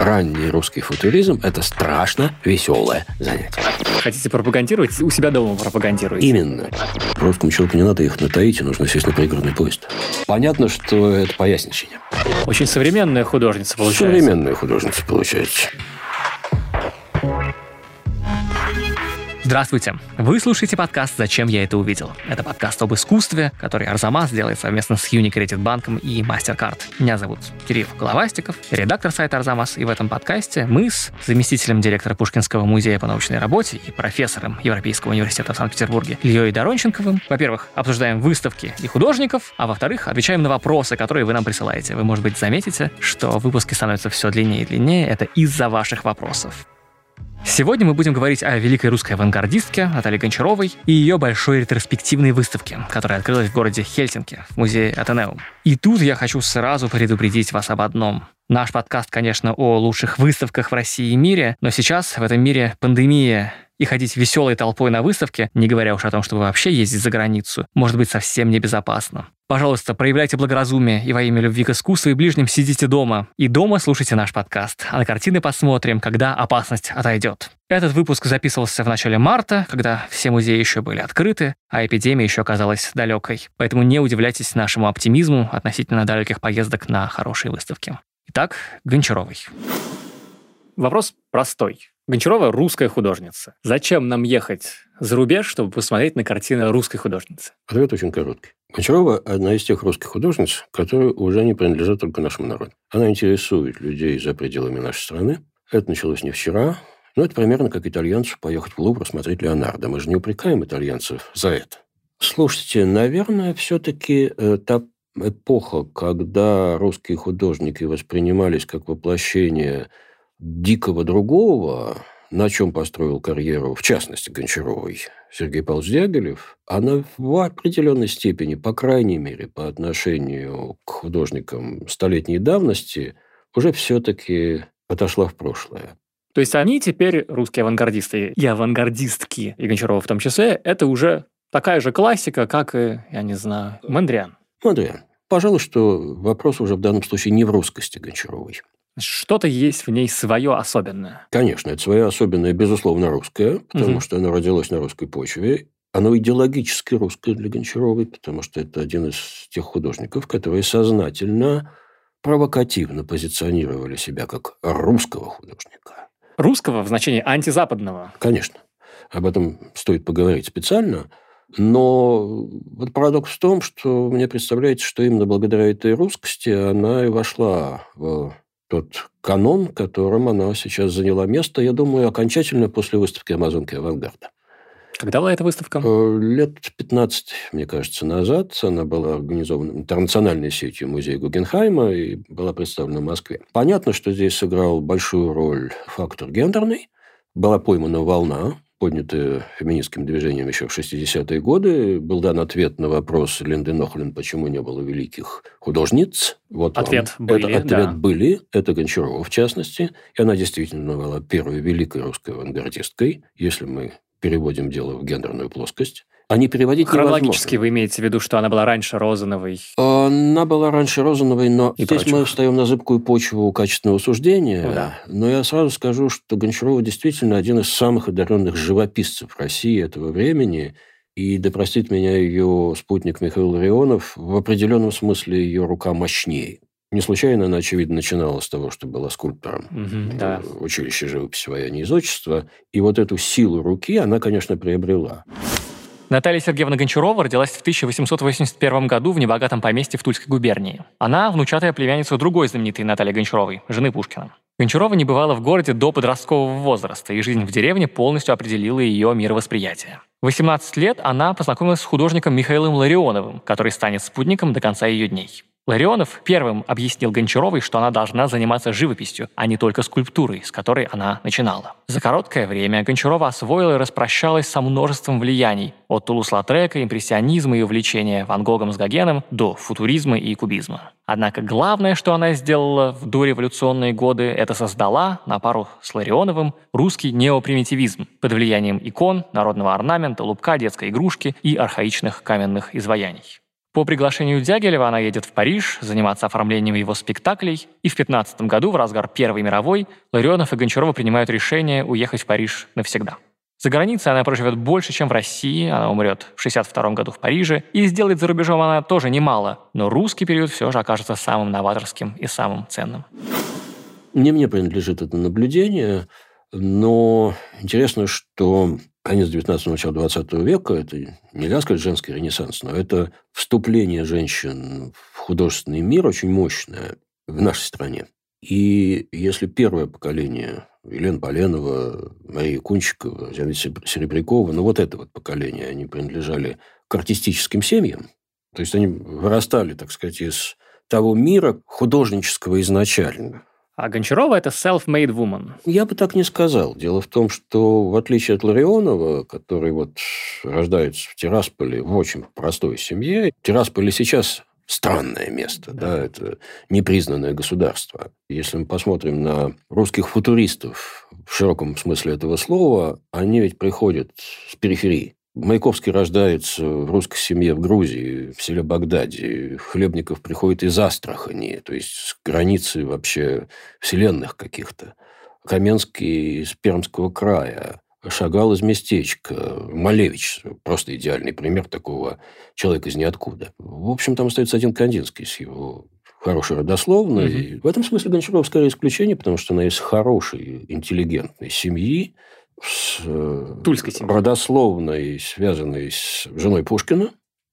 ранний русский футуризм – это страшно веселое занятие. Хотите пропагандировать? У себя дома пропагандируете. Именно. Русскому человеку не надо ехать на Таити, нужно сесть на пригородный поезд. Понятно, что это поясничение. Очень современная художница получается. Современная художница получается. Здравствуйте! Вы слушаете подкаст «Зачем я это увидел?». Это подкаст об искусстве, который Арзамас делает совместно с Unicredit банком и MasterCard. Меня зовут Кирилл Головастиков, редактор сайта Арзамас, и в этом подкасте мы с заместителем директора Пушкинского музея по научной работе и профессором Европейского университета в Санкт-Петербурге Ильей Доронченковым, во-первых, обсуждаем выставки и художников, а во-вторых, отвечаем на вопросы, которые вы нам присылаете. Вы, может быть, заметите, что выпуски становятся все длиннее и длиннее. Это из-за ваших вопросов. Сегодня мы будем говорить о великой русской авангардистке Наталье Гончаровой и ее большой ретроспективной выставке, которая открылась в городе Хельсинки, в музее Атенеум. И тут я хочу сразу предупредить вас об одном. Наш подкаст, конечно, о лучших выставках в России и мире, но сейчас в этом мире пандемия, и ходить веселой толпой на выставке, не говоря уж о том, чтобы вообще ездить за границу, может быть совсем небезопасно. Пожалуйста, проявляйте благоразумие и во имя любви к искусству и ближним сидите дома. И дома слушайте наш подкаст, а на картины посмотрим, когда опасность отойдет. Этот выпуск записывался в начале марта, когда все музеи еще были открыты, а эпидемия еще казалась далекой. Поэтому не удивляйтесь нашему оптимизму относительно далеких поездок на хорошие выставки. Итак, Гончаровой. Вопрос простой. Гончарова – русская художница. Зачем нам ехать за рубеж, чтобы посмотреть на картины русской художницы? Ответ очень короткий. Гончарова – одна из тех русских художниц, которые уже не принадлежат только нашему народу. Она интересует людей за пределами нашей страны. Это началось не вчера, но это примерно как итальянцу поехать в Лувр смотреть Леонардо. Мы же не упрекаем итальянцев за это. Слушайте, наверное, все-таки та эпоха, когда русские художники воспринимались как воплощение дикого другого, на чем построил карьеру, в частности, Гончаровой, Сергей Павлович Дягилев, она в определенной степени, по крайней мере, по отношению к художникам столетней давности, уже все-таки отошла в прошлое. То есть они теперь, русские авангардисты и авангардистки, и Гончарова в том числе, это уже такая же классика, как и, я не знаю, Мондриан. Мондриан. Пожалуй, что вопрос уже в данном случае не в русскости Гончаровой. Что-то есть в ней свое особенное. Конечно, это свое особенное, безусловно, русское, потому что оно родилось на русской почве. Оно идеологически русское для Гончаровой, потому что это один из тех художников, которые сознательно, провокативно позиционировали себя как русского художника. Русского в значении антизападного? Конечно. Об этом стоит поговорить специально. Но вот парадокс в том, что мне представляется, что именно благодаря этой русскости она и вошла в тот канон, которым она сейчас заняла место, я думаю, окончательно после выставки «Амазонки авангарда». Когда была эта выставка? Лет 15, мне кажется, назад. Она была организована интернациональной сетью музея Гугенхайма и была представлена в Москве. Понятно, что здесь сыграл большую роль фактор гендерный. Была поймана волна, поднятая феминистским движением еще в 60-е годы. Был дан ответ на вопрос Линды Нохлин, почему не было великих художниц. Вот ответ вам. были, ответ были. Это Гончарова, в частности. И она действительно была первой великой русской авангардисткой, если мы переводим дело в гендерную плоскость. А не переводить хронологически невозможно. Вы имеете в виду, что она была раньше Розановой? Она была раньше Розановой, но и здесь мы встаем на зыбкую почву качественного суждения. Да. Но я сразу скажу, что Гончарова действительно один из самых одаренных живописцев России этого времени. И, да простит меня ее спутник Михаил Ларионов, в определенном смысле ее рука мощнее. Не случайно она, очевидно, начинала с того, что была скульптором в училище живописи вояния из отчества. И вот эту силу руки она, конечно, приобрела. Наталья Сергеевна Гончарова родилась в 1881 году в небогатом поместье в Тульской губернии. Она внучатая племянница другой знаменитой Натальи Гончаровой, жены Пушкина. Гончарова не бывала в городе до подросткового возраста, и жизнь в деревне полностью определила ее мировосприятие. В 18 лет она познакомилась с художником Михаилом Ларионовым, который станет спутником до конца ее дней. Ларионов первым объяснил Гончаровой, что она должна заниматься живописью, а не только скульптурой, с которой она начинала. За короткое время Гончарова освоила и распрощалась со множеством влияний, от Тулус-Латрека, импрессионизма и увлечения Ван Гогом с Гогеном до футуризма и кубизма. Однако главное, что она сделала в дореволюционные годы, это создала, на пару с Ларионовым, русский неопримитивизм под влиянием икон, народного орнамента, лубка, детской игрушки и архаичных каменных изваяний. По приглашению Дягилева она едет в Париж заниматься оформлением его спектаклей, и в 15 году, в разгар Первой мировой, Ларионов и Гончарова принимают решение уехать в Париж навсегда. За границей она проживет больше, чем в России, она умрет в 62 году в Париже, и сделает за рубежом она тоже немало, но русский период все же окажется самым новаторским и самым ценным. Не мне принадлежит это наблюдение, но интересно, что конец 19-го, начало 20 века – это, нельзя сказать, женский ренессанс, но это вступление женщин в художественный мир очень мощное в нашей стране. И если первое поколение Елена Поленова, Мария Кунчикова, Зинаида Серебрякова, вот это вот поколение, они принадлежали к артистическим семьям, то есть они вырастали, так сказать, из того мира художнического изначально. А Гончарова – это self-made woman. Я бы так не сказал. Дело в том, что в отличие от Ларионова, который рождается в Тирасполе в очень простой семье, Тирасполь сейчас странное место, да, это непризнанное государство. Если мы посмотрим на русских футуристов в широком смысле этого слова, они ведь приходят с периферии. Маяковский рождается в русской семье в Грузии, в селе Багдаде. Хлебников приходит из Астрахани, то есть с границы вообще вселенных каких-то. Каменский из Пермского края. Шагал из местечка. Малевич – просто идеальный пример такого человека из ниоткуда. В общем, там остается один Кандинский с его хорошей родословной. В этом смысле Гончарова скорее исключение, потому что она из хорошей, интеллигентной семьи, с тульской семьи, родословной, связанной с женой Пушкина,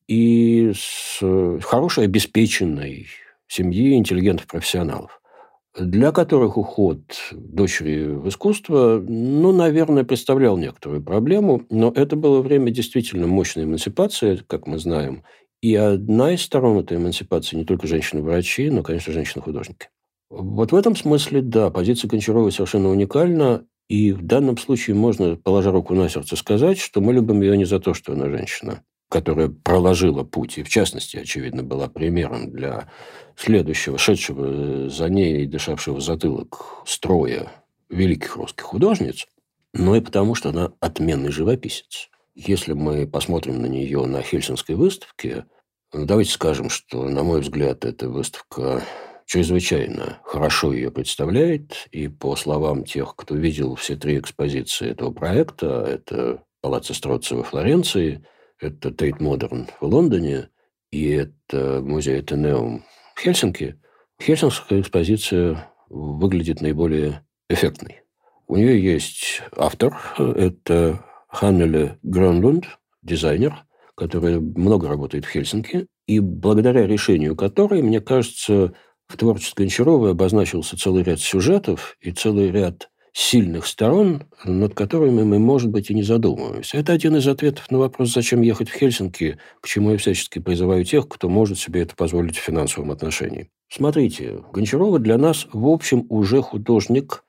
и с хорошей, обеспеченной семьи интеллигентов-профессионалов, для которых уход дочери в искусство, наверное, представлял некоторую проблему, но это было время действительно мощной эмансипации, как мы знаем, и одна из сторон этой эмансипации не только женщины-врачи, но, конечно, женщины-художники. Вот в этом смысле, да, позиция Гончаровой совершенно уникальна. И в данном случае можно, положа руку на сердце, сказать, что мы любим ее не за то, что она женщина, которая проложила путь, и в частности, очевидно, была примером для следующего, шедшего за ней и дышавшего в затылок строя великих русских художниц, но и потому, что она отменный живописец. Если мы посмотрим на нее на Хельсинкской выставке, давайте скажем, что, на мой взгляд, эта выставка чрезвычайно хорошо ее представляет, и по словам тех, кто видел все 3 экспозиции этого проекта, это Палаццо Строцци во Флоренции, это Тейт Модерн в Лондоне и это музей Атенеум в Хельсинки, хельсинкская экспозиция выглядит наиболее эффектной. У нее есть автор, это Ханнеле Грönlund, дизайнер, который много работает в Хельсинки, и благодаря решению которой, мне кажется, в творчестве Гончаровой обозначился целый ряд сюжетов и целый ряд сильных сторон, над которыми мы, может быть, и не задумываемся. Это один из ответов на вопрос, зачем ехать в Хельсинки, к чему я всячески призываю тех, кто может себе это позволить в финансовом отношении. Смотрите, Гончарова для нас, в общем, уже художник,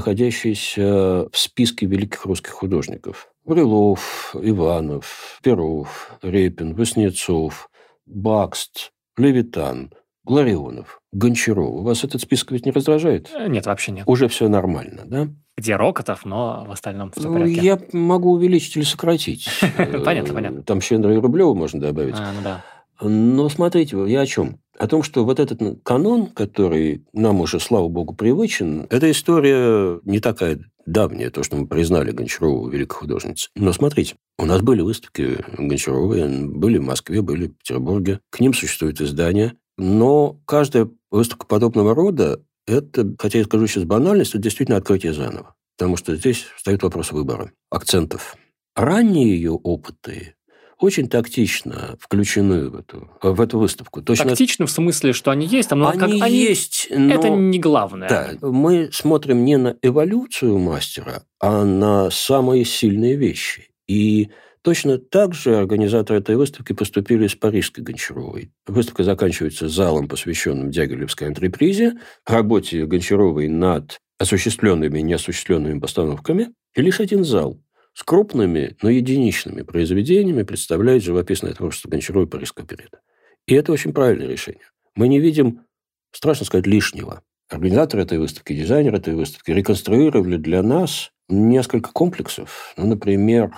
находящийся в списке великих русских художников. Брюлов, Иванов, Перов, Репин, Васнецов, Бакст, Левитан, Ларионов, Гончарова. Вас этот список ведь не раздражает? Нет, вообще нет. Уже все нормально, да? Где Рокотов, но в остальном все в порядке. Я могу увеличить или сократить. Понятно. Там Щедрого и Рублева можно добавить. Да. Но смотрите, я о чем? О том, что вот этот канон, который нам уже, слава богу, привычен, эта история не такая давняя, то, что мы признали Гончарову великой художницей. Но смотрите, у нас были выставки Гончаровой, были в Москве, были в Петербурге. К ним существуют издания. Но каждая выставка подобного рода, это, хотя я скажу сейчас банальность, это действительно открытие заново. Потому что здесь встает вопрос выбора, акцентов. Ранние ее опыты очень тактично включены в эту выставку. Тактично в смысле, что они есть, но они есть, но это не главное. Да, мы смотрим не на эволюцию мастера, а на самые сильные вещи. И точно так же организаторы этой выставки поступили с парижской Гончаровой. Выставка заканчивается залом, посвященным Дягилевской антрепризе, работе Гончаровой над осуществленными и неосуществленными постановками, и лишь один зал с крупными, но единичными произведениями представляет живописное творчество Гончаровой парижского периода. И это очень правильное решение. Мы не видим, страшно сказать, лишнего. Организаторы этой выставки, дизайнеры этой выставки реконструировали для нас несколько комплексов. Например,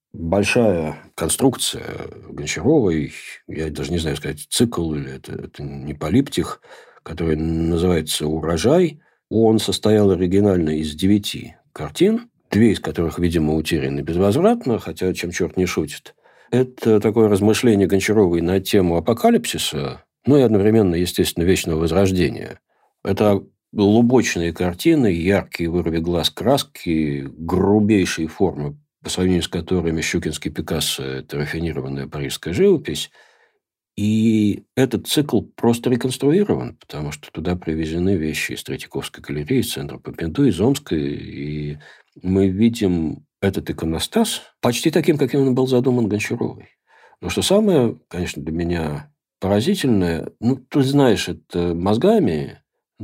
большая конструкция Гончаровой, я даже не знаю сказать, цикл или это не полиптих, который называется «Урожай». Он состоял оригинально из 9 картин, 2 из которых, видимо, утеряны безвозвратно, хотя чем черт не шутит. Это такое размышление Гончаровой на тему апокалипсиса, ну и одновременно, естественно, вечного возрождения. Это лубочные картины, яркие вырви глаз краски, грубейшие формы, по сравнению с которыми Щукинский Пикассо – это рафинированная парижская живопись. И этот цикл просто реконструирован, потому что туда привезены вещи из Третьяковской галереи, из центра Помпиду, из Омской. И мы видим этот иконостас почти таким, каким он был задуман Гончаровой. Но что самое, конечно, для меня поразительное, ты знаешь это мозгами,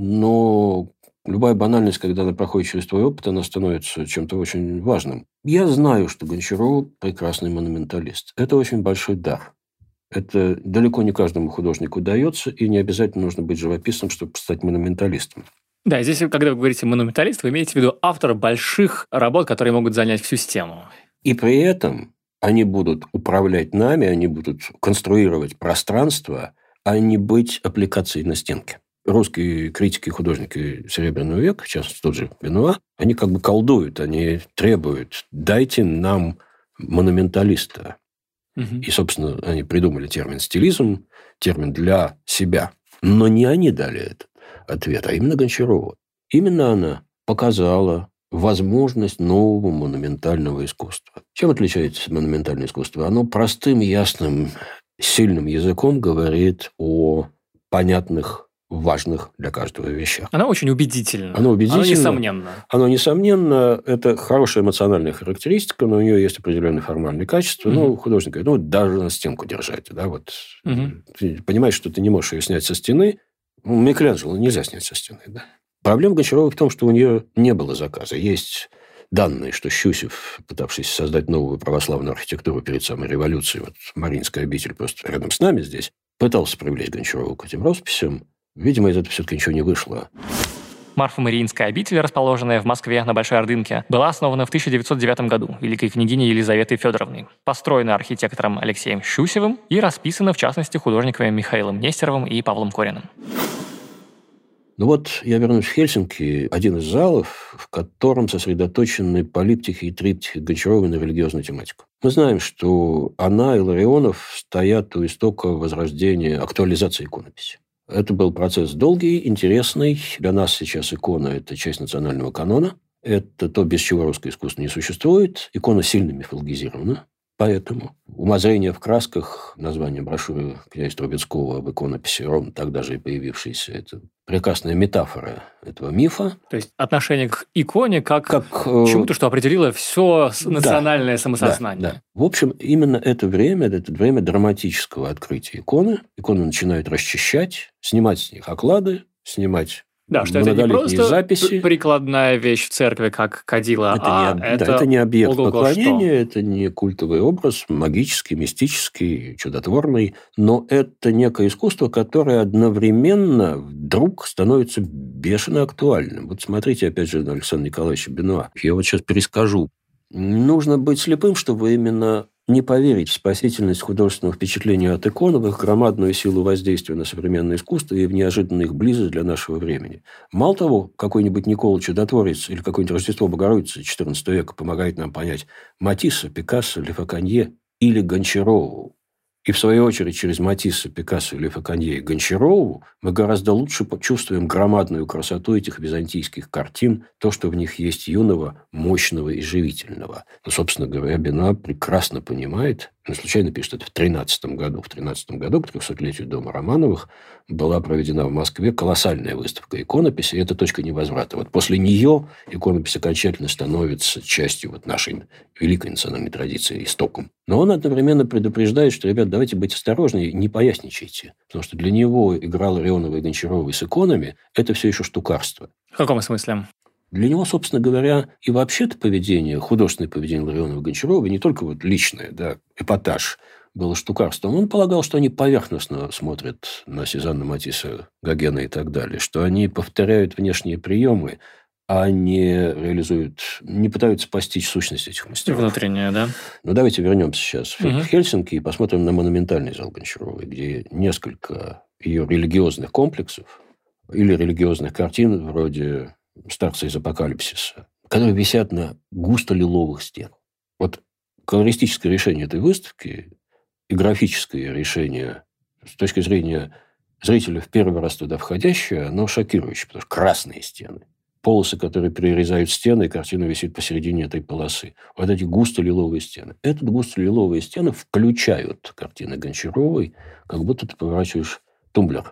но любая банальность, когда она проходит через твой опыт, она становится чем-то очень важным. Я знаю, что Гончарова прекрасный монументалист. Это очень большой дар. Это далеко не каждому художнику удается, и не обязательно нужно быть живописцем, чтобы стать монументалистом. Да, здесь, когда вы говорите монументалист, вы имеете в виду автора больших работ, которые могут занять всю систему. И при этом они будут управлять нами, они будут конструировать пространство, а не быть аппликацией на стенке. Русские критики и художники Серебряного века, в частности, тот же Бенуа, они как бы колдуют, они требуют: дайте нам монументалиста. И, собственно, они придумали термин «стилизм», термин для себя. Но не они дали этот ответ, а именно Гончарова. Именно она показала возможность нового монументального искусства. Чем отличается монументальное искусство? Оно простым, ясным, сильным языком говорит о понятных, важных для каждого вещах. Оно очень убедительно. Оно несомненно. Оно несомненно. Это хорошая эмоциональная характеристика, но у нее есть определенные формальные качества. Художник говорит, даже на стенку держать. Да, вот. Ты понимаешь, что ты не можешь ее снять со стены. Микеланджело нельзя снять со стены. Да? Проблема Гончаровой в том, что у нее не было заказа. Есть данные, что Щусев, пытавшийся создать новую православную архитектуру перед самой революцией, вот Мариинская обитель просто рядом с нами здесь, пытался привлечь Гончарову к этим росписям. Видимо, из этого все-таки ничего не вышло. Марфа-Мариинская обитель, расположенная в Москве на Большой Ордынке, была основана в 1909 году великой княгиней Елизаветой Федоровной, построена архитектором Алексеем Щусевым и расписана, в частности, художниками Михаилом Нестеровым и Павлом Кориным. Я вернусь в Хельсинки, один из залов, в котором сосредоточены полиптихи и триптихи Гончаровой на религиозную тематику. Мы знаем, что она и Ларионов стоят у истока возрождения, актуализации иконописи. Это был процесс долгий, интересный. Для нас сейчас икона – это часть национального канона. Это то, без чего русское искусство не существует. Икона сильно мифологизирована. Поэтому умозрение в красках, название брошюры князя Трубецкого об иконописи, ровно тогда же и появившаяся, это прекрасная метафора этого мифа. То есть отношение к иконе как к чему-то, что определило все национальное самосознание. Да. В общем, именно это время драматического открытия иконы. Иконы начинают расчищать, снимать с них оклады, снимать что это не просто записи. Прикладная вещь в церкви, как кадила, это не объект поклонения, это не культовый образ, магический, мистический, чудотворный, но это некое искусство, которое одновременно вдруг становится бешено актуальным. Вот смотрите, опять же, на Александра Николаевича Бенуа. Я вот сейчас перескажу. Нужно быть слепым, чтобы именно не поверить в спасительность художественного впечатления от икон, в их громадную силу воздействия на современное искусство и в неожиданную их близость для нашего времени. Мало того, какой-нибудь Никола Чудотворец или какое-нибудь Рождество Богородицы XIV века помогает нам понять Матисса, Пикассо, Ле Факонье или Гончарову. И, в свою очередь, через Матисса, Пикассо, Ле Факонье и Гончарову мы гораздо лучше почувствуем громадную красоту этих византийских картин, то, что в них есть юного, мощного и живительного. Собственно говоря, Бенуа прекрасно понимает, он случайно пишет это в 13 году. В 13 году, к 300-летию дома Романовых, была проведена в Москве колоссальная выставка иконописи, и это точка невозврата. Вот после нее иконопись окончательно становится частью нашей великой национальной традиции, истоком. Но он одновременно предупреждает, что, ребят, давайте быть осторожнее, не поясничайте. Потому что для него игра Ларионова и Гончаровой с иконами – это все еще штукарство. В каком смысле? Для него, собственно говоря, и вообще-то поведение, художественное поведение Ларионова и Гончаровой, не только личное, эпатаж, было штукарством. Он полагал, что они поверхностно смотрят на Сезанна, Матисса, Гогена и так далее, что они повторяют внешние приемы, а не реализуют, не пытаются постичь сущность этих мастеров. Внутренняя, да? Ну, давайте вернемся сейчас в Хельсинки и посмотрим на монументальный зал Гончаровой, где несколько ее религиозных комплексов или религиозных картин вроде «Старца из Апокалипсиса», которые висят на густо-лиловых стенах. Вот колористическое решение этой выставки и графическое решение с точки зрения зрителя в первый раз туда входящее, оно шокирующее, потому что красные стены. Полосы, которые перерезают стены, и картина висит посередине этой полосы. Вот эти густо-лиловые стены. Эти густо-лиловые стены включают картины Гончаровой, как будто ты поворачиваешь тумблер.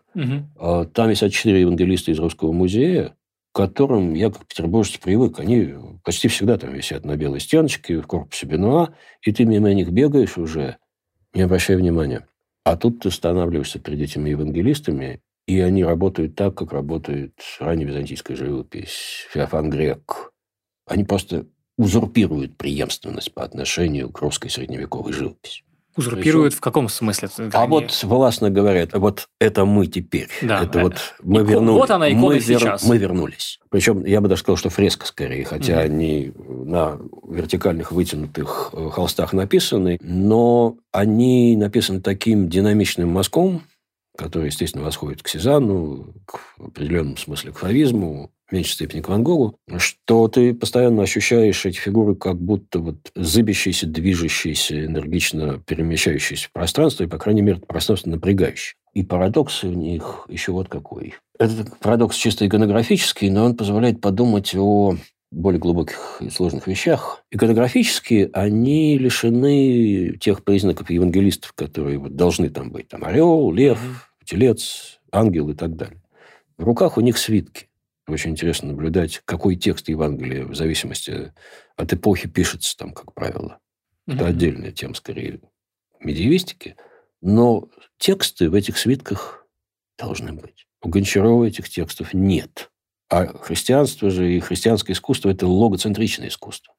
Там висят 4 евангелиста из Русского музея, к которым я, как петербуржец, привык. Они почти всегда там висят на белой стеночке, в корпусе Бенуа, и ты мимо них бегаешь уже, не обращая внимания. А тут ты останавливаешься перед этими евангелистами, и они работают так, как работает ранневизантийская живопись, Феофан Грек. Они просто узурпируют преемственность по отношению к русской средневековой живописи. Узурпируют в каком смысле? А вот властно говорят, вот это мы теперь. Да, это вот мы вернулись. Вот она икона сейчас. Мы вернулись. Причем я бы даже сказал, что фреска скорее, хотя они на вертикальных вытянутых холстах написаны, но они написаны таким динамичным мазком, который, естественно, восходит к Сезанну, в определенном смысле к фавизму, в меньшей степени к Ван Гогу, что ты постоянно ощущаешь эти фигуры как будто вот зыбящиеся, движущиеся, энергично перемещающиеся в пространство, и, по крайней мере, пространство напрягающее. И парадокс в них еще вот какой. Это парадокс чисто иконографический, но он позволяет подумать о более глубоких и сложных вещах. Иконографически они лишены тех признаков евангелистов, которые вот должны там быть. Там орел, лев, телец, ангел и так далее. В руках у них свитки. Очень интересно наблюдать, какой текст Евангелия в зависимости от эпохи пишется там, как правило. Это отдельная тема, скорее, медиевистики. Но тексты в этих свитках должны быть. У Гончарова этих текстов нет. А христианство же и христианское искусство – это логоцентричное искусство.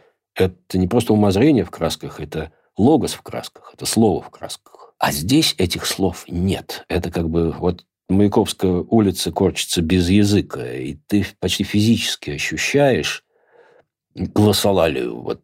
Это не просто умозрение в красках, это логос в красках, это слово в красках. А здесь этих слов нет. Это как бы вот Маяковская улица корчится без языка, и ты почти физически ощущаешь глоссолалию, вот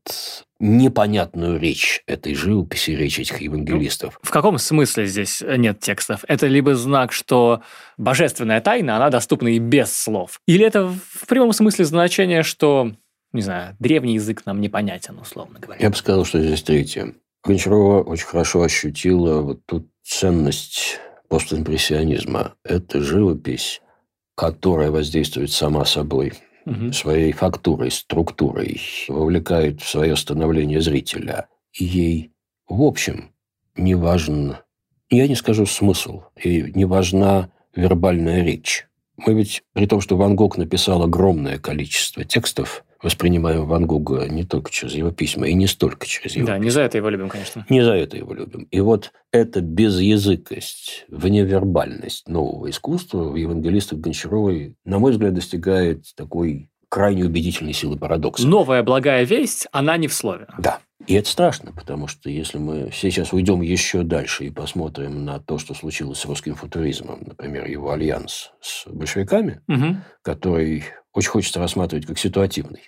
непонятную речь этой живописи, речь этих евангелистов. В каком смысле здесь нет текстов? Это либо знак, что божественная тайна, она доступна и без слов. Или это в прямом смысле значение, что, не знаю, древний язык нам непонятен, условно говоря? Я бы сказал, что здесь третье. Гончарова очень хорошо ощутила вот ту ценность постимпрессионизма. Это живопись, которая воздействует сама собой, своей фактурой, структурой, вовлекает в свое становление зрителя. И ей, в общем, не важен, я не скажу смысл, и не важна вербальная речь. Мы ведь, при том, что Ван Гог написал огромное количество текстов, воспринимаем Ван Гога не только через его письма, и не столько через его письма. Не за это его любим, конечно. Не за это его любим. И вот эта безязыкость, вневербальность нового искусства в евангелистах Гончаровой, на мой взгляд, достигает такой крайне убедительной силы парадокса. Новая благая весть, она не в слове. Да. И это страшно, потому что если мы сейчас уйдем еще дальше и посмотрим на то, что случилось с русским футуризмом, например, его альянс с большевиками, который очень хочется рассматривать как ситуативный.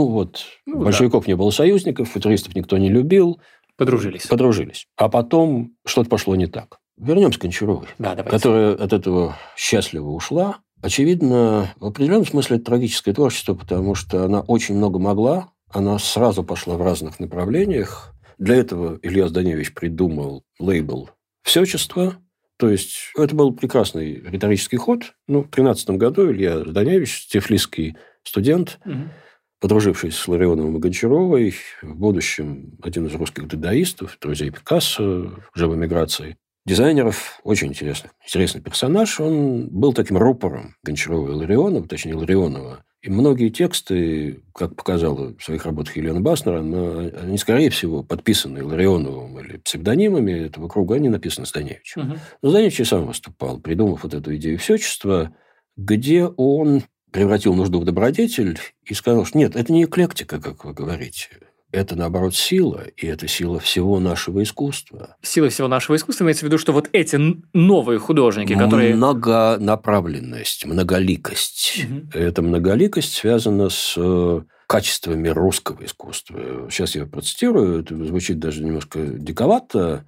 Большевиков не было союзников, футуристов никто не любил. Подружились. А потом что-то пошло не так. Вернемся к Гончаровой, которая от этого счастливо ушла. Очевидно, в определенном смысле это трагическое творчество, потому что она очень много могла. Она сразу пошла в разных направлениях. Для этого Илья Зданевич придумал лейбл «Всечество». То есть, это был прекрасный риторический ход. В 1913 году Илья Зданевич, тифлисский студент, подружившись с Ларионовым и Гончаровой, в будущем один из русских дадаистов, друзей Пикассо, уже в эмиграции, дизайнеров, очень интересный персонаж. Он был таким рупором Гончарова и Ларионова, точнее, Ларионова. И многие тексты, как показала в своих работах Елена Баснер, они, скорее всего, подписаны Ларионовым или псевдонимами этого круга, они написаны Зданевичем. Но Зданевич и сам выступал, придумав вот эту идею всечества, где он превратил нужду в добродетель и сказал, что нет, это не эклектика, как вы говорите. это, наоборот, сила, и это сила всего нашего искусства. Сила всего нашего искусства имеется в виду, что вот эти новые художники, которые... Многонаправленность, многоликость. Угу. Эта многоликость связана с качествами русского искусства. Сейчас я процитирую, это звучит даже немножко диковато,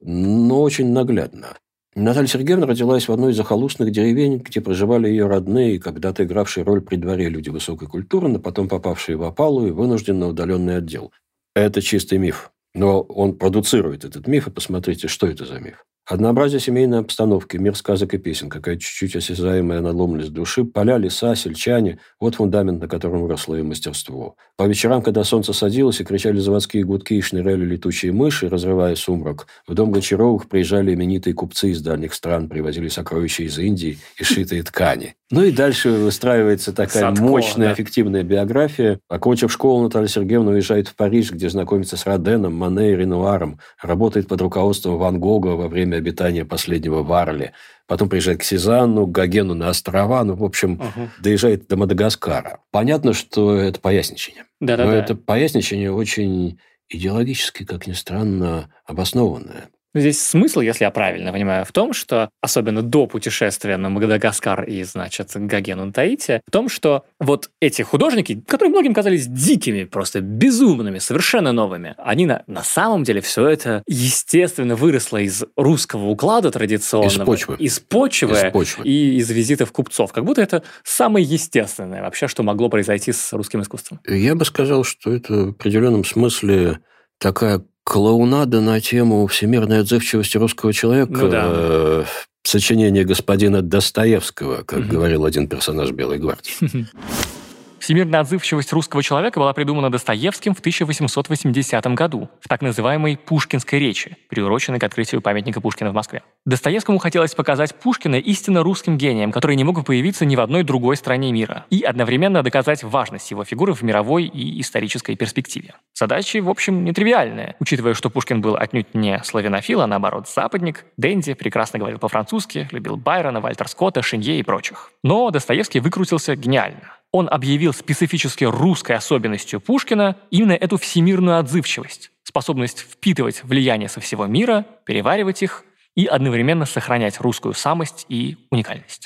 но очень наглядно. Наталья Сергеевна родилась в одной из захолустных деревень, где проживали ее родные, когда-то игравшие роль при дворе люди высокой культуры, но потом попавшие в опалу и вынужденно удаленный отдел. Это чистый миф. Но он продуцирует этот миф, и посмотрите, что это за миф. Однообразие семейной обстановки, мир сказок и песен, какая-то чуть-чуть осязаемая надломленность души, поля, леса, сельчане – вот фундамент, на котором выросло ее мастерство. По вечерам, когда солнце садилось, и кричали заводские гудки, и шныряли летучие мыши, разрывая сумрак, в дом Гончаровых приезжали именитые купцы из дальних стран, привозили сокровища из Индии и шитые ткани. Ну и дальше выстраивается такая мощная, эффективная биография. Окончив школу, Наталья Сергеевна уезжает в Париж, где знакомится с Роденом, Мане и Ренуаром, работает под руководством Ван Гога во время обитания последнего в Арле. Потом приезжает к Сезанну, к Гогену на острова, в общем, доезжает до Мадагаскара. Понятно, что это поясничение. Но это поясничение очень идеологически, как ни странно, обоснованное. Здесь смысл, если я правильно понимаю, в том, что, особенно до путешествия на Мадагаскар и, значит, Гогену на Таити, в том, что вот эти художники, которые многим казались дикими, просто безумными, совершенно новыми, они на самом деле все это, естественно, выросло из русского уклада традиционного. Из почвы. И из визитов купцов. Как будто это самое естественное вообще, что могло произойти с русским искусством. Я бы сказал, что это в определенном смысле такая клоунада на тему всемирной отзывчивости русского человека. Сочинение господина Достоевского, как говорил один персонаж «Белой гвардии». Всемирная отзывчивость русского человека была придумана Достоевским в 1880 году в так называемой «Пушкинской речи», приуроченной к открытию памятника Пушкина в Москве. Достоевскому хотелось показать Пушкина истинно русским гением, который не мог появиться ни в одной другой стране мира, и одновременно доказать важность его фигуры в мировой и исторической перспективе. Задача, в общем, нетривиальная, учитывая, что Пушкин был отнюдь не славянофил, а наоборот западник, денди, прекрасно говорил по-французски, любил Байрона, Вальтер Скотта, Шинье и прочих. Но Достоевский выкрутился гениально. Он объявил специфически русской особенностью Пушкина именно эту всемирную отзывчивость, способность впитывать влияние со всего мира, переваривать их и одновременно сохранять русскую самость и уникальность.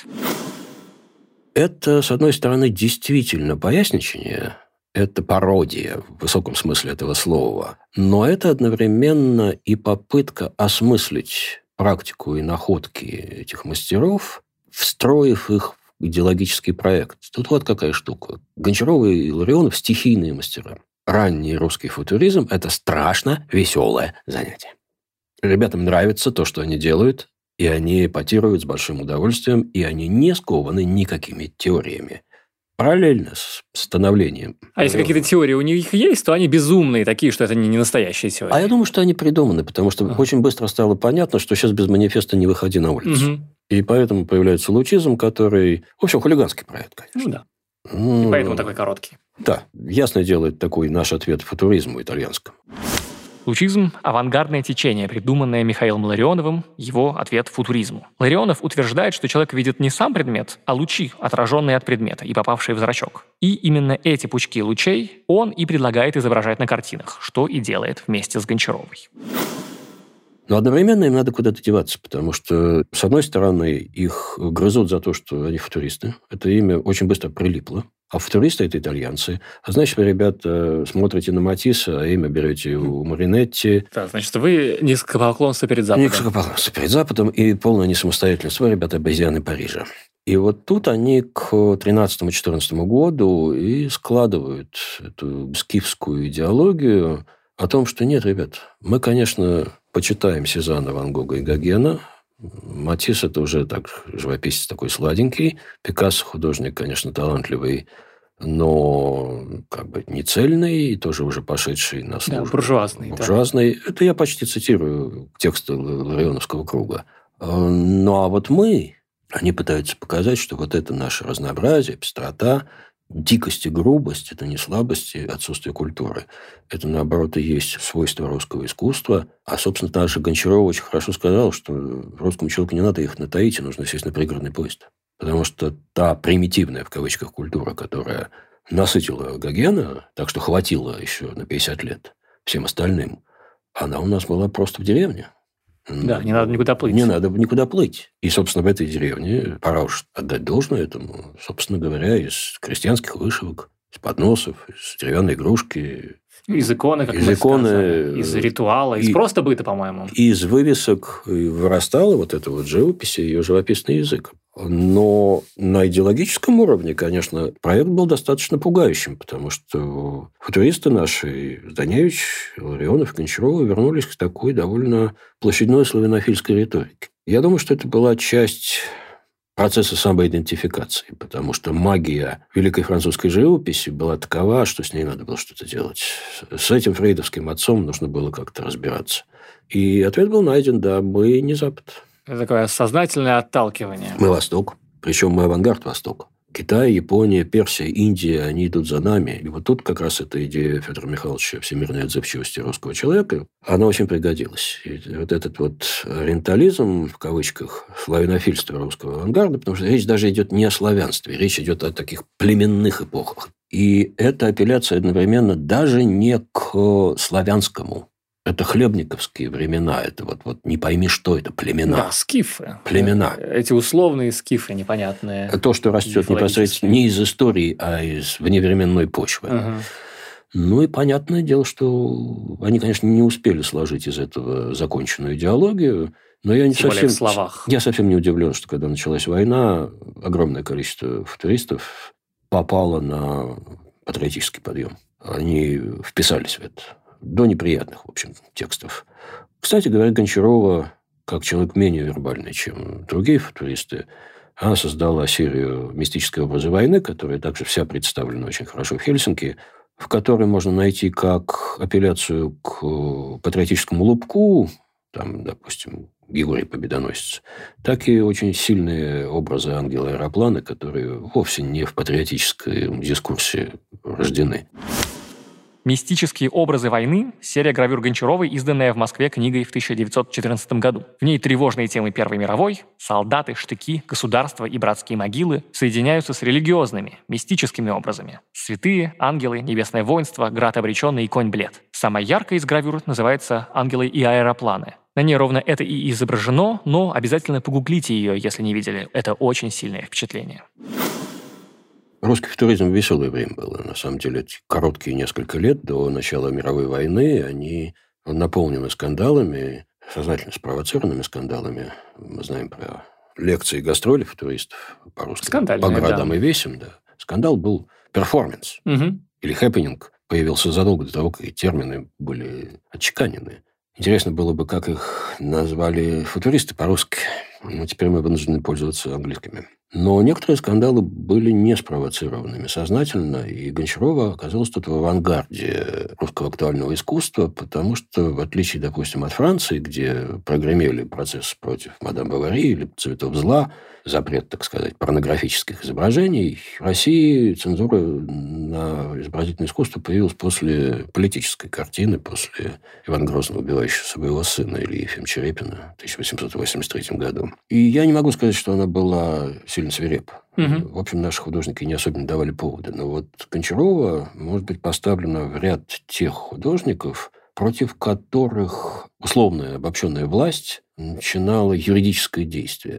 Это, с одной стороны, действительно поясничение, это пародия в высоком смысле этого слова, но это одновременно и попытка осмыслить практику и находки этих мастеров, встроив их идеологический проект. Тут вот какая штука. Гончаров и Илларионов – стихийные мастера. Ранний русский футуризм – это страшно веселое занятие. Ребятам нравится то, что они делают, и они эпатируют с большим удовольствием, и они не скованы никакими теориями. Параллельно с становлением. А если какие-то теории у них есть, то они безумные такие, что это не настоящие теории. А я думаю, что они придуманы, потому что очень быстро стало понятно, что сейчас без манифеста не выходи на улицу. И поэтому появляется лучизм, который... В общем, хулиганский проект, конечно. И поэтому такой короткий. Да. Ясное дело, это такой наш ответ футуризму итальянскому. Лучизм – авангардное течение, придуманное Михаилом Ларионовым, его ответ футуризму. Ларионов утверждает, что человек видит не сам предмет, а лучи, отраженные от предмета и попавшие в зрачок. И именно эти пучки лучей он и предлагает изображать на картинах, что и делает вместе с Гончаровой. Но одновременно им надо куда-то деваться, потому что, с одной стороны, их грызут за то, что они футуристы. Это имя очень быстро прилипло. А футуристы – это итальянцы. А значит, вы, ребята, смотрите на Матисса, а имя берете у Маринетти. Да, значит, вы низкопоклонство перед Западом. Низкопоклонство перед Западом и полная несамостоятельность. Вы, ребята, обезьяны Парижа. И вот тут они к 13-14 году и складывают эту скифскую идеологию о том, что нет, ребят, мы, конечно, почитаем Сезанна, Ван Гога и Гогена. Матисс – это уже так живописец такой сладенький. Пикассо – художник, конечно, талантливый, но как бы не цельный, и тоже уже пошедший на службу. Да, буржуазный. Да. Это я почти цитирую тексты Ларионовского круга. Ну, а вот они пытаются показать, что вот это наше разнообразие, пестрота, дикость и грубость – это не слабость и отсутствие культуры. Это, наоборот, и есть свойство русского искусства. А, собственно, наша Гончарова очень хорошо сказала, что русскому человеку не надо ехать на Таити, нужно сесть на пригородный поезд. Потому что та примитивная, в кавычках, культура, которая насытила Гогена, так что хватило еще на 50 лет всем остальным, она у нас была просто в деревне. Да, не надо никуда плыть. Не надо никуда плыть. И, собственно, в этой деревне пора уж отдать должное этому, собственно говоря, из крестьянских вышивок, из подносов, из деревянной игрушки. Из иконы, как мы сказали, из ритуала, из просто быта, по-моему. Из вывесок вырастала вот эта вот живопись и ее живописный язык. Но на идеологическом уровне, конечно, проект был достаточно пугающим, потому что футуристы наши, Зданевич, Ларионов и Гончарова, вернулись к такой довольно площадной славянофильской риторике. Я думаю, что это была часть процесса самоидентификации, потому что магия великой французской живописи была такова, что с ней надо было что-то делать. С этим фрейдовским отцом нужно было как-то разбираться. И ответ был найден: да, мы не Запад. Это такое сознательное отталкивание. Мы Восток, причем мы авангард Востока. Китай, Япония, Персия, Индия, они идут за нами. И вот тут как раз эта идея Федора Михайловича всемирной отзывчивости русского человека, она очень пригодилась. И вот этот вот ориентализм, в кавычках, славянофильство русского авангарда, потому что речь даже идет не о славянстве, речь идет о таких племенных эпохах. И эта апелляция одновременно даже не к славянскому. Это хлебниковские времена, это вот не пойми, что это, племена. Да, скифы. Племена. Эти условные скифы непонятные. То, что растет непосредственно не из истории, а из вневременной почвы. Угу. Ну и понятное дело, что они, конечно, не успели сложить из этого законченную идеологию, но я совсем не удивлен, что когда началась война, огромное количество футуристов попало на патриотический подъем. Они вписались в это. До неприятных, в общем, текстов. Кстати говоря, Гончарова, как человек менее вербальный, чем другие футуристы, она создала серию «Мистические образы войны», которая также вся представлена очень хорошо в Хельсинки, в которой можно найти как апелляцию к патриотическому лубку, там, допустим, Григорий Победоносец, так и очень сильные образы ангела-аэроплана, которые вовсе не в патриотическом дискурсе рождены. «Мистические образы войны» – серия гравюр Гончаровой, изданная в Москве книгой в 1914 году. В ней тревожные темы Первой мировой, солдаты, штыки, государства и братские могилы соединяются с религиозными, мистическими образами. Святые, ангелы, небесное воинство, град обреченный и конь блед. Самая яркая из гравюр называется «Ангелы и аэропланы». На ней ровно это и изображено, но обязательно погуглите ее, если не видели. Это очень сильное впечатление. Русский футуризм веселое время было. На самом деле, эти короткие несколько лет до начала мировой войны, они наполнены скандалами, сознательно спровоцированными скандалами. Мы знаем про лекции и гастроли футуристов по-русски. По городам и весям, да. Скандал был перформанс. Угу. Или хэппининг появился задолго до того, как эти термины были отчеканены. Интересно было бы, как их назвали футуристы по-русски. Но теперь мы вынуждены пользоваться английскими. Но некоторые скандалы были не спровоцированными сознательно, и Гончарова оказалась тут в авангарде русского актуального искусства, потому что, в отличие, допустим, от Франции, где прогремели процессы против мадам Бовари или «Цветов зла», запрет, так сказать, порнографических изображений, в России цензура на изобразительное искусство появилась после политической картины, после Ивана Грозного, убивающего своего сына, или Ефима Черепина в 1883 году. И я не могу сказать, что она была сильно свирепа. Угу. В общем, наши художники не особенно давали повода. Но вот Гончарова может быть поставлена в ряд тех художников, против которых условная обобщенная власть начинала юридическое действие.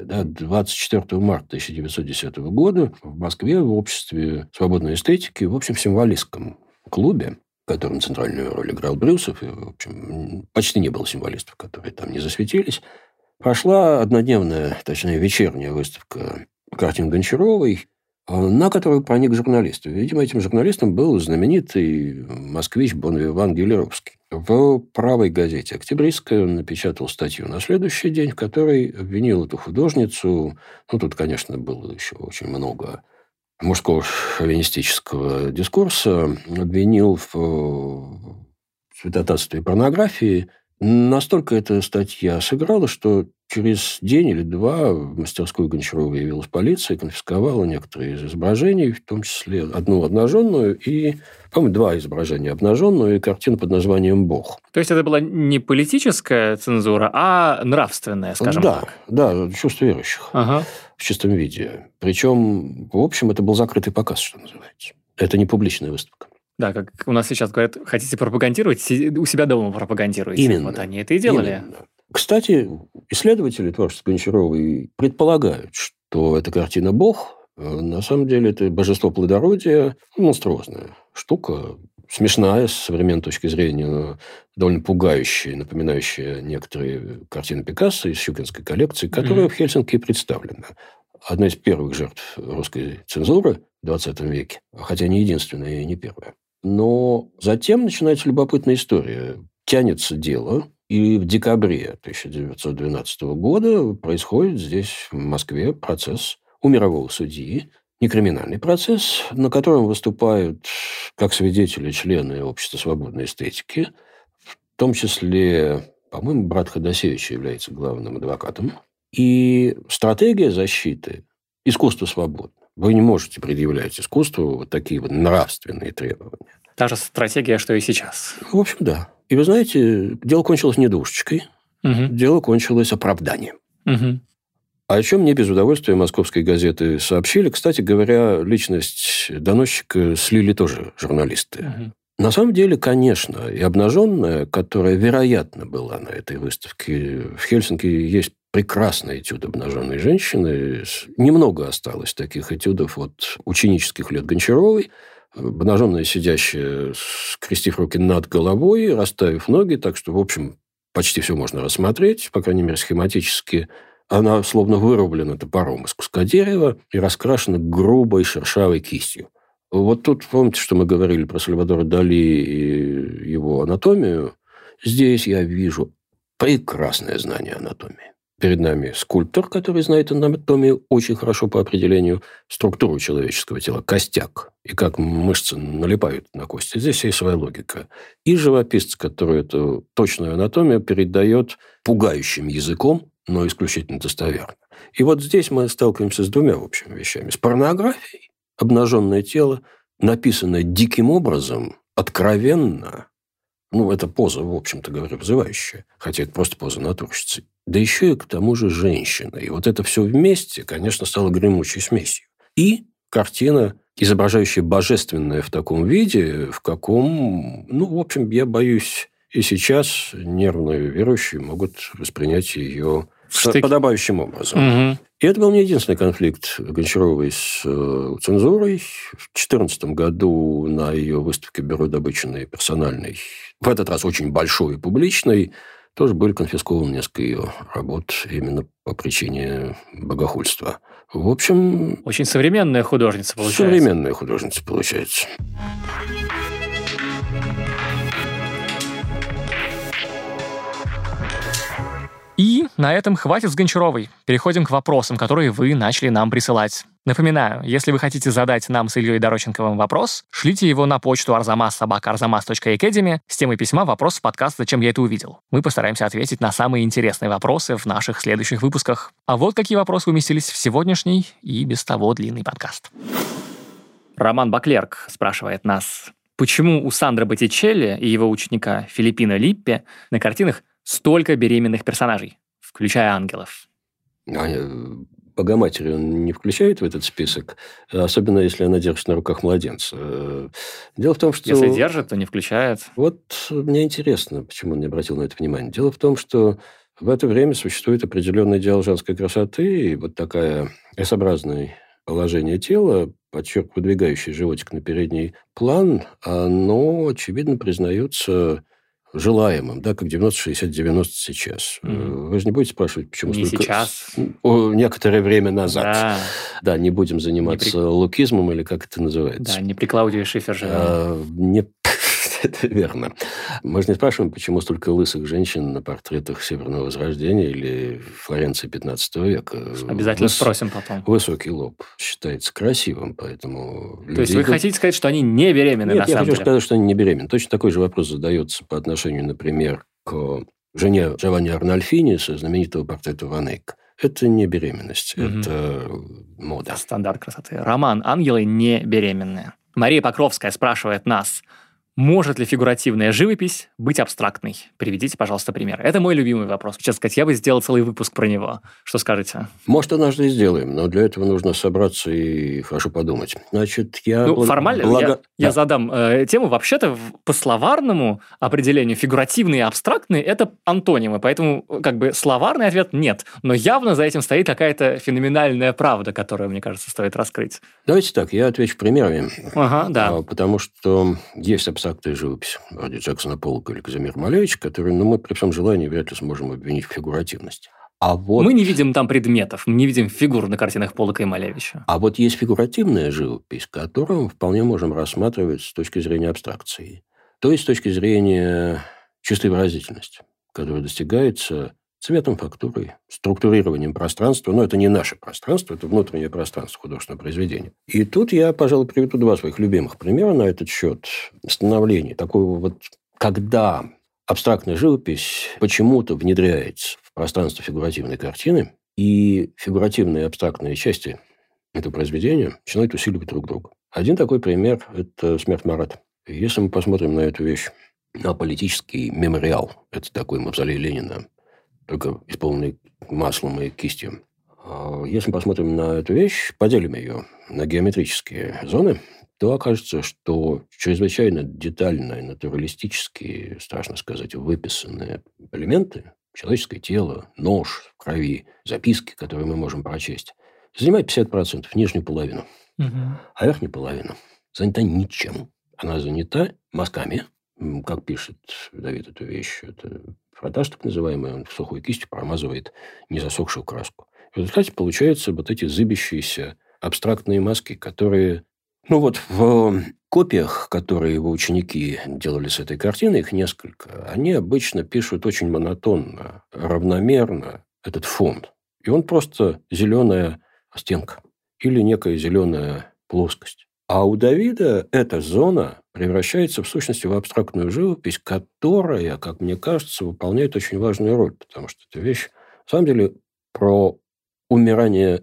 24 марта 1910 года в Москве в обществе свободной эстетики, в общем, в символистском клубе, в котором центральную роль играл Брюсов, и, в общем, почти не было символистов, которые там не засветились, прошла однодневная, точнее, вечерняя выставка картин Гончаровой, на которую проник журналист. Видимо, этим журналистом был знаменитый москвич Бонвиван Гелеровский. В правой газете «Октябристская» он напечатал статью на следующий день, в которой обвинил эту художницу. Тут, конечно, было еще очень много мужского шовинистического дискурса. Обвинил в святотатстве и порнографии. Настолько эта статья сыграла, что через день или два в мастерскую Гончаровой явилась полиция, конфисковала некоторые из изображений, в том числе одну обнаженную и, по-моему, два изображения: обнаженную и картину под названием «Бог». То есть это была не политическая цензура, а нравственная, скажем так? Да, чувство верующих в чистом виде. Причем, в общем, это был закрытый показ, что называется. Это не публичная выставка. Да, как у нас сейчас говорят, хотите пропагандировать, у себя дома пропагандируйте. Именно. Вот они это и делали. Именно. Кстати, исследователи творчества Гончаровой предполагают, что эта картина «Бог», на самом деле, это божество плодородия, монструозная штука, смешная с современной точки зрения, но довольно пугающая, напоминающая некоторые картины Пикассо из Щукинской коллекции, которая в Хельсинки представлена. Одна из первых жертв русской цензуры в 20 веке, хотя не единственная и не первая. Но затем начинается любопытная история. Тянется дело, и в декабре 1912 года происходит здесь, в Москве, процесс у мирового судьи, не криминальный процесс, на котором выступают как свидетели члены Общества свободной эстетики, в том числе, по-моему, брат Ходосевича является главным адвокатом. И стратегия защиты – искусство свободно. Вы не можете предъявлять искусству вот такие вот нравственные требования. Та же стратегия, что и сейчас. В общем, да. И вы знаете, дело кончилось не душечкой, дело кончилось оправданием. О чем мне без удовольствия московские газеты сообщили. Кстати говоря, личность доносчика слили тоже журналисты. На самом деле, конечно, и обнаженная, которая, вероятно, была на этой выставке, в Хельсинки есть прекрасный этюд обнаженной женщины. Немного осталось таких этюдов от ученических лет Гончаровой. Обнаженная, сидящая, скрестив руки над головой, расставив ноги, так что, в общем, почти все можно рассмотреть, по крайней мере, схематически. Она словно вырублена топором из куска дерева и раскрашена грубой шершавой кистью. Вот тут, помните, что мы говорили про Сальвадора Дали и его анатомию? Здесь я вижу прекрасное знание анатомии. Перед нами скульптор, который знает анатомию очень хорошо по определению, структуру человеческого тела, костяк, и как мышцы налипают на кости. Здесь есть своя логика. И живописец, который эту точную анатомию передает пугающим языком, но исключительно достоверно. И вот здесь мы сталкиваемся с двумя общими вещами. С порнографией. Обнаженное тело, написанное диким образом, откровенно. Это поза, в общем-то говоря, вызывающая. Хотя это просто поза натурщицы. Да еще и к тому же женщина. И вот это все вместе, конечно, стало гремучей смесью. И картина, изображающая божественное в таком виде, в каком, в общем, я боюсь, и сейчас нервные верующие могут воспринять ее подобающим образом. И это был не единственный конфликт Гончаровой с цензурой. В 2014 году на ее выставке «Бюро добыченной персональной», в этот раз очень большой и публичной, тоже были конфискованы несколько ее работ именно по причине богохульства. В общем... Очень современная художница получается. Современная художница получается. И на этом хватит с Гончаровой. Переходим к вопросам, которые вы начали нам присылать. Напоминаю, если вы хотите задать нам с Ильей Дороченковым вопрос, шлите его на почту arzamas@arzamas.academy с темой письма «Вопрос в подкаст «Зачем я это увидел?». Мы постараемся ответить на самые интересные вопросы в наших следующих выпусках. А вот какие вопросы уместились в сегодняшний и без того длинный подкаст. Роман Баклерк спрашивает нас, почему у Сандро Боттичелли и его ученика Филиппино Липпи на картинах столько беременных персонажей, включая ангелов? Богоматери он не включает в этот список, особенно если она держит на руках младенца. Дело в том, что... Если держит, то не включает. Вот мне интересно, почему он не обратил на это внимание. Дело в том, что в это время существует определенный идеал женской красоты, и вот такое S-образное положение тела, выдвигающее животик на передний план, оно, очевидно, признается желаемым, да, как 90-60-90 сейчас. Вы же не будете спрашивать, почему не столько... сейчас. Некоторое время назад. Да. Да, не будем заниматься лукизмом, или как это называется. Да, не при Клаудии Шифер живем. Это верно. Мы же не спрашиваем, почему столько лысых женщин на портретах Северного Возрождения или Флоренции 15 века. Обязательно спросим потом. Высокий лоб считается красивым, поэтому... То есть вы хотите сказать, что они не беременны, Нет, на самом деле? я хочу сказать, что они не беременны. Точно такой же вопрос задается по отношению, например, к жене Джованни Арнольфини со знаменитого портрета Ван Эйк. Это не беременность, это мода. Стандарт красоты. Роман «Ангелы не беременные». Мария Покровская спрашивает нас, Может ли фигуративная живопись быть абстрактной? Приведите, пожалуйста, пример. Это мой любимый вопрос. Честно сказать, я бы сделал целый выпуск про него. Что скажете? Может, однажды и сделаем, но для этого нужно собраться и хорошо подумать. Значит, я... Формально я задам тему. Вообще-то, по словарному определению фигуративные и абстрактные – это антонимы, поэтому как бы словарный ответ – нет. Но явно за этим стоит какая-то феноменальная правда, которую, мне кажется, стоит раскрыть. Давайте так, я отвечу примерами. Ага, да. Потому что есть абстрактная живопись, вроде Джексона Поллока или Казимира Малевича, которые, мы при всем желании вряд ли сможем обвинить в фигуративности. Мы не видим там предметов, мы не видим фигур на картинах Поллока и Малевича. А вот есть фигуративная живопись, которую мы вполне можем рассматривать с точки зрения абстракции. То есть с точки зрения чистой выразительности, которая достигается цветом, фактурой, структурированием пространства. Но это не наше пространство, это внутреннее пространство художественного произведения. И тут я, пожалуй, приведу два своих любимых примера на этот счет становления. Такого вот, когда абстрактная живопись почему-то внедряется в пространство фигуративной картины, и фигуративные и абстрактные части этого произведения начинают усиливать друг друга. Один такой пример – это «Смерть Марата». Если мы посмотрим на эту вещь, на политический мемориал, это такой мавзолей Ленина, только исполненный маслом и кистью. Если мы посмотрим на эту вещь, поделим ее на геометрические зоны, то окажется, что чрезвычайно детальные, натуралистические, страшно сказать, выписанные элементы, человеческое тело, нож в крови, записки, которые мы можем прочесть, занимают 50%, нижнюю половину. А верхняя половина занята ничем. Она занята мазками, как пишет Давид эту вещь, это фронтаж так называемый, он сухой кистью промазывает незасохшую краску. В результате получаются вот эти зыбящиеся абстрактные маски, которые... в копиях, которые его ученики делали с этой картины, их несколько, они обычно пишут очень монотонно, равномерно этот фон. И он просто зеленая стенка или некая зеленая плоскость. А у Давида эта зона превращается, в сущности, в абстрактную живопись, которая, как мне кажется, выполняет очень важную роль, потому что эта вещь, на самом деле, про умирание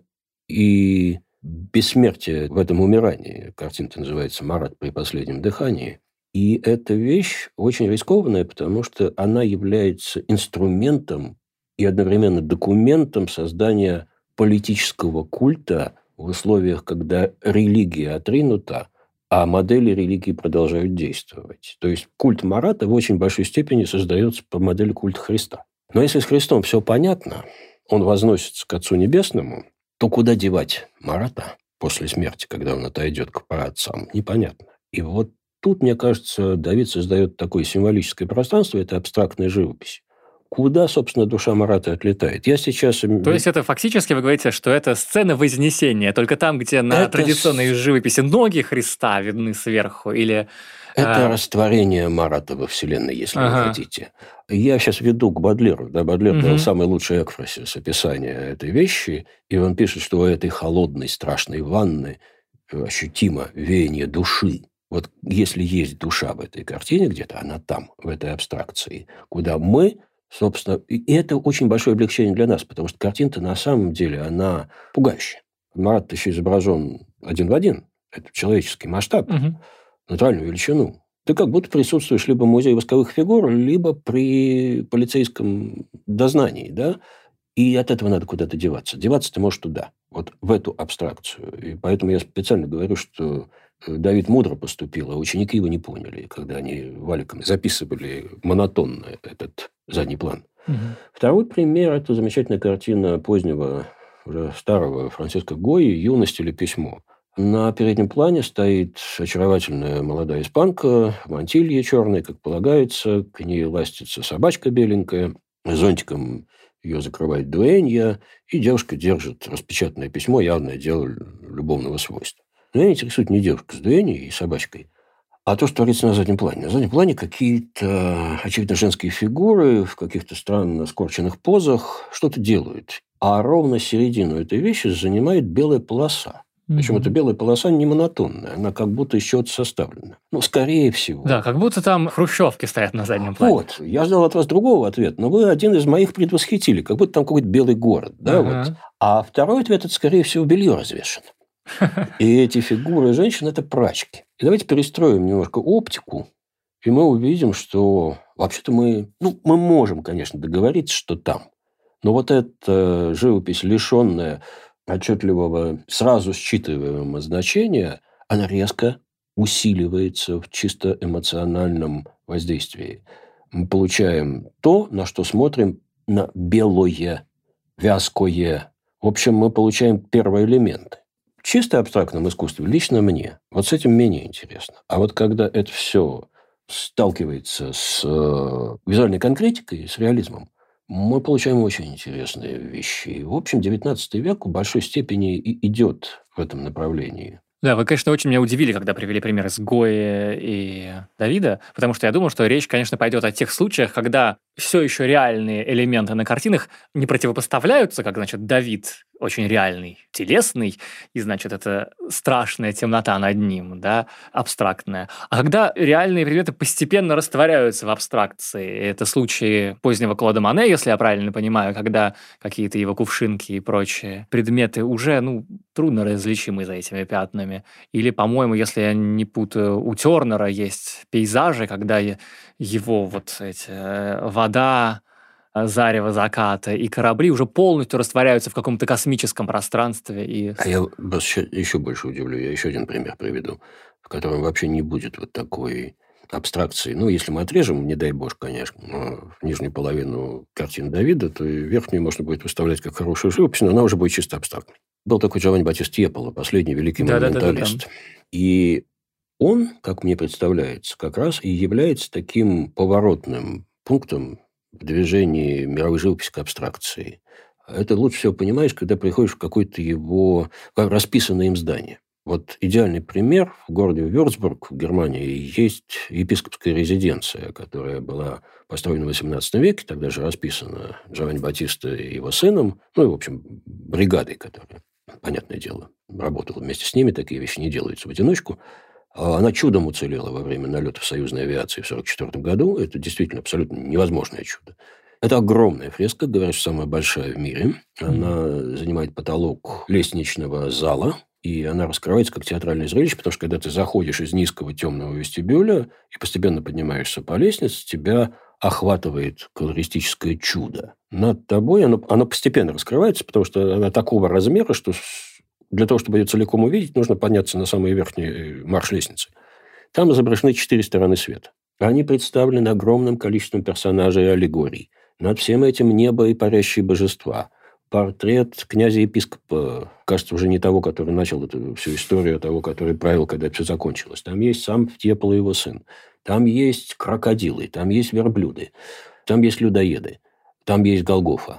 и бессмертие в этом умирании. Картина называется «Марат при последнем дыхании». И эта вещь очень рискованная, потому что она является инструментом и одновременно документом создания политического культа в условиях, когда религия отринута, а модели религии продолжают действовать. То есть культ Марата в очень большой степени создается по модели культа Христа. Но если с Христом все понятно, он возносится к Отцу Небесному, то куда девать Марата после смерти, когда он отойдет к праотцам, непонятно. И вот тут, мне кажется, Давид создает такое символическое пространство, это абстрактная живопись. Куда, собственно, душа Марата отлетает? Я сейчас... То есть это фактически вы говорите, что это сцена Вознесения, только там, где на традиционной живописи ноги Христа видны сверху, или... Это растворение Марата во Вселенной, если вы хотите. Я сейчас веду к Бодлеру. Да, Бодлер дал самый лучший экфразис описания этой вещи, и он пишет, что у этой холодной, страшной ванны ощутимо веяние души. Вот если есть душа в этой картине где-то, она там, в этой абстракции, куда мы... Собственно, и это очень большое облегчение для нас, потому что картина-то на самом деле, она пугающая. Марат еще изображен один в один. Это человеческий масштаб, натуральную величину. Ты как будто присутствуешь либо в музее восковых фигур, либо при полицейском дознании, да? И от этого надо куда-то деваться. Деваться ты можешь туда, вот в эту абстракцию. И поэтому я специально говорю, что Давид мудро поступил, а ученики его не поняли, когда они валиком записывали монотонно этот задний план. Второй пример – это замечательная картина позднего, уже старого Франциско Гойи «Юность или письмо». На переднем плане стоит очаровательная молодая испанка, в мантилье черной, как полагается, к ней ластится собачка беленькая, зонтиком ее закрывает дуэнья, и девушка держит распечатанное письмо, явное дело любовного свойства. Но меня интересует не девушка с дуэньей и собачкой, а то, что творится на заднем плане. На заднем плане какие-то, очевидно, женские фигуры в каких-то странно скорченных позах что-то делают. А ровно середину этой вещи занимает белая полоса. Причем эта белая полоса не монотонная, она как будто из чего-то составлена. Скорее всего. Да, как будто там хрущевки стоят на заднем плане. Вот, я ждал от вас другого ответа, но вы один из моих предвосхитили, как будто там какой-то белый город. Да, вот. А второй ответ – это, скорее всего, белье развешено. И эти фигуры женщин – это прачки. И давайте перестроим немножко оптику И мы увидим, что вообще-то мы можем, конечно, договориться, что там. Но вот эта живопись, лишенная отчетливого, сразу считываемого значения, она резко усиливается в чисто эмоциональном воздействии. Мы получаем то, на что смотрим, на белое, вязкое. В общем, мы получаем первые элементы. В чисто абстрактном искусстве лично мне вот с этим менее интересно. А вот когда это все сталкивается с визуальной конкретикой, с реализмом, мы получаем очень интересные вещи. И, в общем, XIX век в большой степени и идет в этом направлении. Да, вы, конечно, очень меня удивили, когда привели пример с Гои и Давида, потому что я думал, что речь, конечно, пойдет о тех случаях, когда все еще реальные элементы на картинах не противопоставляются, как, значит, Давид очень реальный, телесный, и, значит, это страшная темнота над ним, да, абстрактная. А когда реальные предметы постепенно растворяются в абстракции, это случаи позднего Клода Моне, если я правильно понимаю, когда какие-то его кувшинки и прочие предметы уже, трудно различимы за этими пятнами. Или, по-моему, если я не путаю, у Тернера есть пейзажи, когда его вот эти вода, зарево заката и корабли уже полностью растворяются в каком-то космическом пространстве. А я вас еще больше удивлю. Я еще один пример приведу, в котором вообще не будет вот такой абстракции. Если мы отрежем, не дай бог, конечно, нижнюю половину картины Давида, то и верхнюю можно будет выставлять как хорошую живопись, но она уже будет чисто абстрактной. Был такой Джованни Баттиста Тьепполо, последний великий монументалист. И он, как мне представляется, как раз и является таким поворотным пунктом в движении мировой живописи к абстракции. Это лучше всего понимаешь, когда приходишь в какое-то его расписанное им здание. Вот идеальный пример. В городе Вюрцбург в Германии есть епископская резиденция, которая была построена в XVIII веке, тогда же расписана Джованни Баттиста и его сыном, и, в общем, бригадой, которая, понятное дело, работала вместе с ними, такие вещи не делаются в одиночку. Она чудом уцелела во время налетов союзной авиации в 1944 году. Это действительно абсолютно невозможное чудо. Это огромная фреска, говорят, что самая большая в мире. Она занимает потолок лестничного зала, и она раскрывается как театральное зрелище, потому что когда ты заходишь из низкого темного вестибюля и постепенно поднимаешься по лестнице, тебя охватывает колористическое чудо. Над тобой оно постепенно раскрывается, потому что она такого размера, что для того, чтобы ее целиком увидеть, нужно подняться на самый верхний марш лестницы. Там изображены 4 стороны света. Они представлены огромным количеством персонажей и аллегорий. Над всем этим небо и парящие божества. Портрет князя-епископа, кажется, уже не того, который начал эту всю историю, а того, который правил, когда все закончилось. Там есть сам Тьепполо и его сын. Там есть крокодилы, там есть верблюды, там есть людоеды, там есть Голгофа.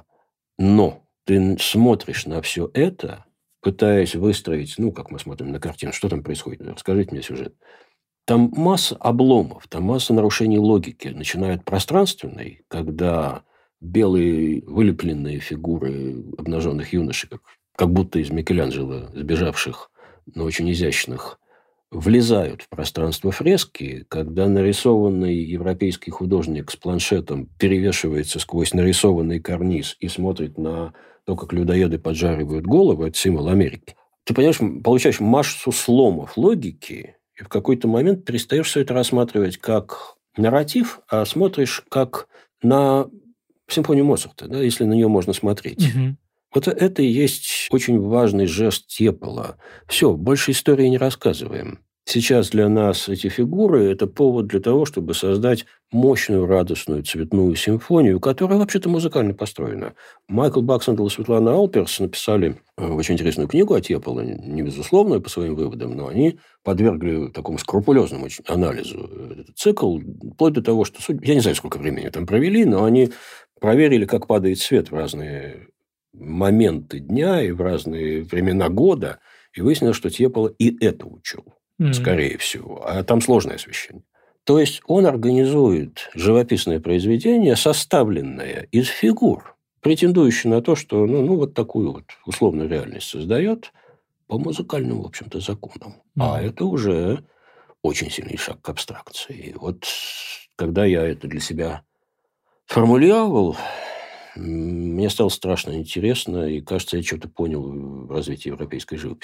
Но ты смотришь на все это, пытаясь выстроить, как мы смотрим на картину, что там происходит, расскажите мне сюжет. Там масса обломов, там масса нарушений логики, начиная от пространственной, когда белые вылепленные фигуры обнаженных юношей, как будто из Микеланджело, сбежавших, но очень изящных, влезают в пространство фрески, когда нарисованный европейский художник с планшетом перевешивается сквозь нарисованный карниз и смотрит на то, как людоеды поджаривают голову, это символ Америки. Ты понимаешь, получаешь массу сломов логики, и в какой-то момент перестаешь все это рассматривать как нарратив, а смотришь как на симфонию Моцарта, если на нее можно смотреть. Угу. Вот это и есть очень важный жест Тьепполо. Все, больше истории не рассказываем. Сейчас для нас эти фигуры – это повод для того, чтобы создать мощную, радостную, цветную симфонию, которая вообще-то музыкально построена. Майкл Баксандл и Светлана Алперс написали очень интересную книгу о Тьепполо, не безусловную по своим выводам, но они подвергли такому скрупулезному анализу этот цикл, вплоть до того, что, я не знаю, сколько времени там провели, но они проверили, как падает свет в разные моменты дня и в разные времена года, и выяснилось, что Тьепполо и это учел. Скорее всего. А там сложное освещение. То есть он организует живописное произведение, составленное из фигур, претендующее на то, что вот такую вот условную реальность создает по музыкальным, в общем-то, законам. А это уже очень сильный шаг к абстракции. Вот когда я это для себя формулировал, мне стало страшно интересно, и, кажется, я что-то понял в развитии европейской живописи.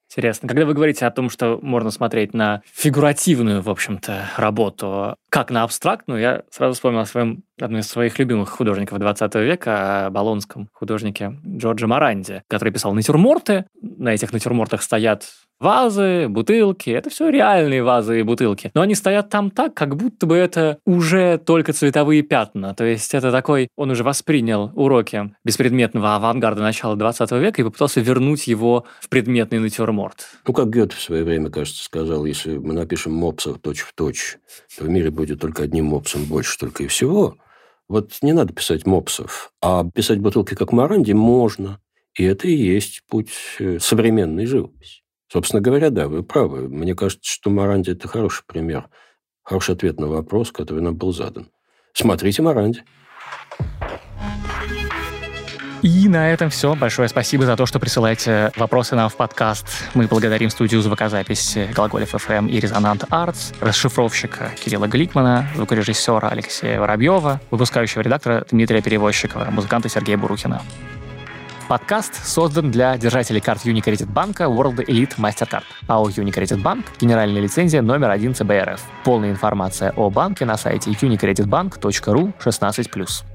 Интересно. Когда вы говорите о том, что можно смотреть на фигуративную, в общем-то, работу, как на абстрактную, я сразу вспомнил о одном из своих любимых художников 20 века, о болонском художнике Джорджо Моранди, который писал натюрморты. На этих натюрмортах стоят вазы, бутылки. Это все реальные вазы и бутылки. Но они стоят там так, как будто бы это уже только цветовые пятна. То есть это такой... Он уже воспринял уроки беспредметного авангарда начала 20 века и попытался вернуть его в предметный натюрморт. Ну, как Гёте в свое время, кажется, сказал, если мы напишем мопсов точь-в-точь, то в мире будет только одним мопсом больше, только и всего. Вот не надо писать мопсов, а писать бутылки, как Моранди, можно. И это и есть путь современной живописи. Собственно говоря, да, вы правы. Мне кажется, что Моранди – это хороший пример, хороший ответ на вопрос, который нам был задан. Смотрите Моранди. И на этом все. Большое спасибо за то, что присылаете вопросы нам в подкаст. Мы благодарим студию звукозаписи Глаголев FM и Резонант Артс, расшифровщика Кирилла Гликмана, звукорежиссера Алексея Воробьева, выпускающего редактора Дмитрия Перевозчикова, музыканта Сергея Бурухина. Подкаст создан для держателей карт Unicredit банка World Elite MasterCard. АО Unicredit Bank, генеральная лицензия номер 1 ЦБ РФ. Полная информация о банке на сайте unicreditbank.ru 16+.